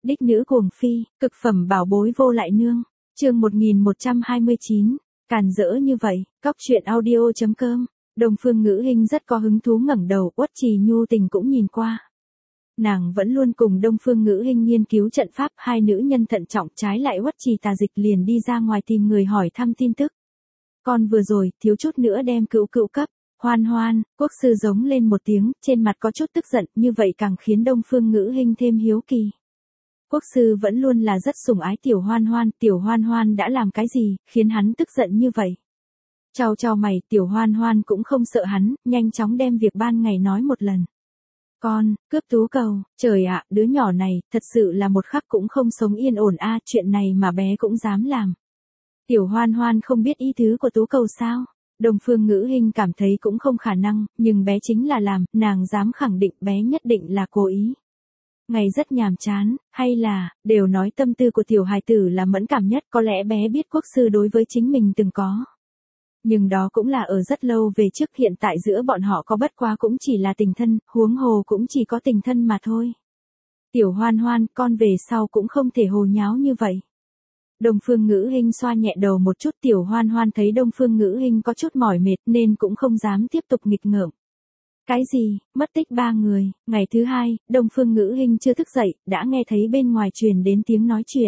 Đích nữ cuồng phi, cực phẩm bảo bối vô lại nương. Chương 1129. Càn dỡ như vậy, cóc truyện audio.com. Đông Phương Ngữ Hinh rất có hứng thú ngẩng đầu, Uất Trì nhu tình cũng nhìn qua. Nàng vẫn luôn cùng Đông Phương Ngữ Hinh nghiên cứu trận pháp, hai nữ nhân thận trọng, trái lại Uất Trì Tà Dịch liền đi ra ngoài tìm người hỏi thăm tin tức. Con vừa rồi, thiếu chút nữa đem cữu cấp. Hoan Hoan, quốc sư giống lên một tiếng, trên mặt có chút tức giận, như vậy càng khiến Đông Phương Ngữ Hinh thêm hiếu kỳ. Quốc sư vẫn luôn là rất sủng ái Tiểu Hoan Hoan đã làm cái gì, khiến hắn tức giận như vậy. Chau mày, Tiểu Hoan Hoan cũng không sợ hắn, nhanh chóng đem việc ban ngày nói một lần. Con, cướp tú cầu, trời ạ, đứa nhỏ này, thật sự là một khắc cũng không sống yên ổn a, chuyện này mà bé cũng dám làm. Tiểu Hoan Hoan không biết ý tứ của tú cầu sao? Đông Phương Ngữ Hinh cảm thấy cũng không khả năng, nhưng bé chính là làm, nàng dám khẳng định bé nhất định là cố ý. Ngày rất nhàm chán, hay là, đều nói tâm tư của tiểu hài tử là mẫn cảm nhất, có lẽ bé biết quốc sư đối với chính mình từng có. Nhưng đó cũng là ở rất lâu về trước, hiện tại giữa bọn họ có bất quá cũng chỉ là tình thân, huống hồ cũng chỉ có tình thân mà thôi. Tiểu Hoan Hoan, con về sau cũng không thể hồ nháo như vậy. Đông Phương Ngữ Hinh xoa nhẹ đầu một chút, Tiểu Hoan Hoan thấy Đông Phương Ngữ Hinh có chút mỏi mệt nên cũng không dám tiếp tục nghịch ngợm. Cái gì, mất tích 3 người, ngày thứ hai, Đông Phương Ngữ Hinh chưa thức dậy, đã nghe thấy bên ngoài truyền đến tiếng nói chuyện.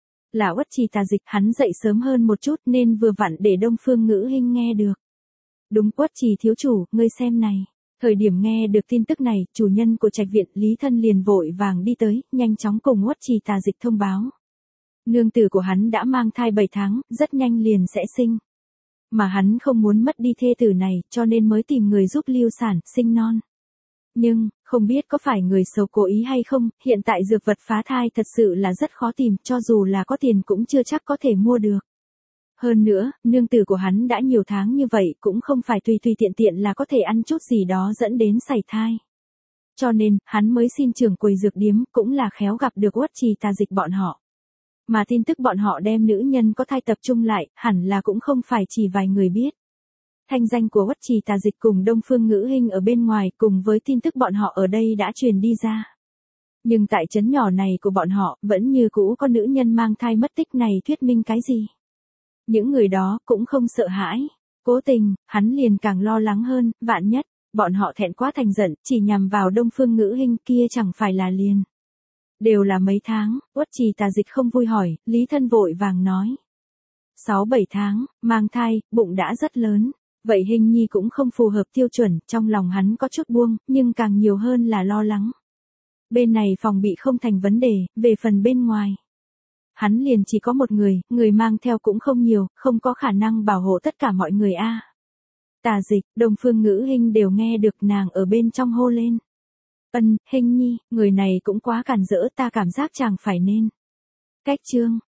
Là Uất Trì Tà Dịch, hắn dậy sớm hơn một chút nên vừa vặn để Đông Phương Ngữ Hinh nghe được. Đúng, Uất Trì thiếu chủ, ngươi xem này. Thời điểm nghe được tin tức này, chủ nhân của trạch viện Lý Thân liền vội vàng đi tới, nhanh chóng cùng Uất Trì Tà Dịch thông báo. Nương tử của hắn đã mang thai 7 tháng, rất nhanh liền sẽ sinh. Mà hắn không muốn mất đi thê tử này, cho nên mới tìm người giúp lưu sản, sinh non. Nhưng, không biết có phải người xấu cố ý hay không, hiện tại dược vật phá thai thật sự là rất khó tìm, cho dù là có tiền cũng chưa chắc có thể mua được. Hơn nữa, nương tử của hắn đã nhiều tháng như vậy, cũng không phải tùy tiện là có thể ăn chút gì đó dẫn đến sảy thai. Cho nên, hắn mới xin trưởng quầy dược điếm, cũng là khéo gặp được Uất Trì Tà Dịch bọn họ. Mà tin tức bọn họ đem nữ nhân có thai tập trung lại, hẳn là cũng không phải chỉ vài người biết. Thanh danh của Uất Trì Tà Dịch cùng Đông Phương Ngữ Hinh ở bên ngoài cùng với tin tức bọn họ ở đây đã truyền đi ra. Nhưng tại trấn nhỏ này của bọn họ, vẫn như cũ có nữ nhân mang thai mất tích này, thuyết minh cái gì? Những người đó cũng không sợ hãi. Cố tình, hắn liền càng lo lắng hơn, vạn nhất, bọn họ thẹn quá thành giận, chỉ nhằm vào Đông Phương Ngữ Hinh kia chẳng phải là liền. Đều là mấy tháng, Uất Trì Tà Dịch không vui hỏi, Lý Thân vội vàng nói. 6-7 tháng, mang thai, bụng đã rất lớn. Vậy Hinh nhi cũng không phù hợp tiêu chuẩn, trong lòng hắn có chút buông, nhưng càng nhiều hơn là lo lắng. Bên này phòng bị không thành vấn đề, về phần bên ngoài. Hắn liền chỉ có một người mang theo cũng không nhiều, không có khả năng bảo hộ tất cả mọi người a. Tà Dịch, Đông Phương Ngữ Hinh đều nghe được, nàng ở bên trong hô lên. Hinh nhi, người này cũng quá cản rỡ, ta cảm giác chàng phải nên. Cách chương.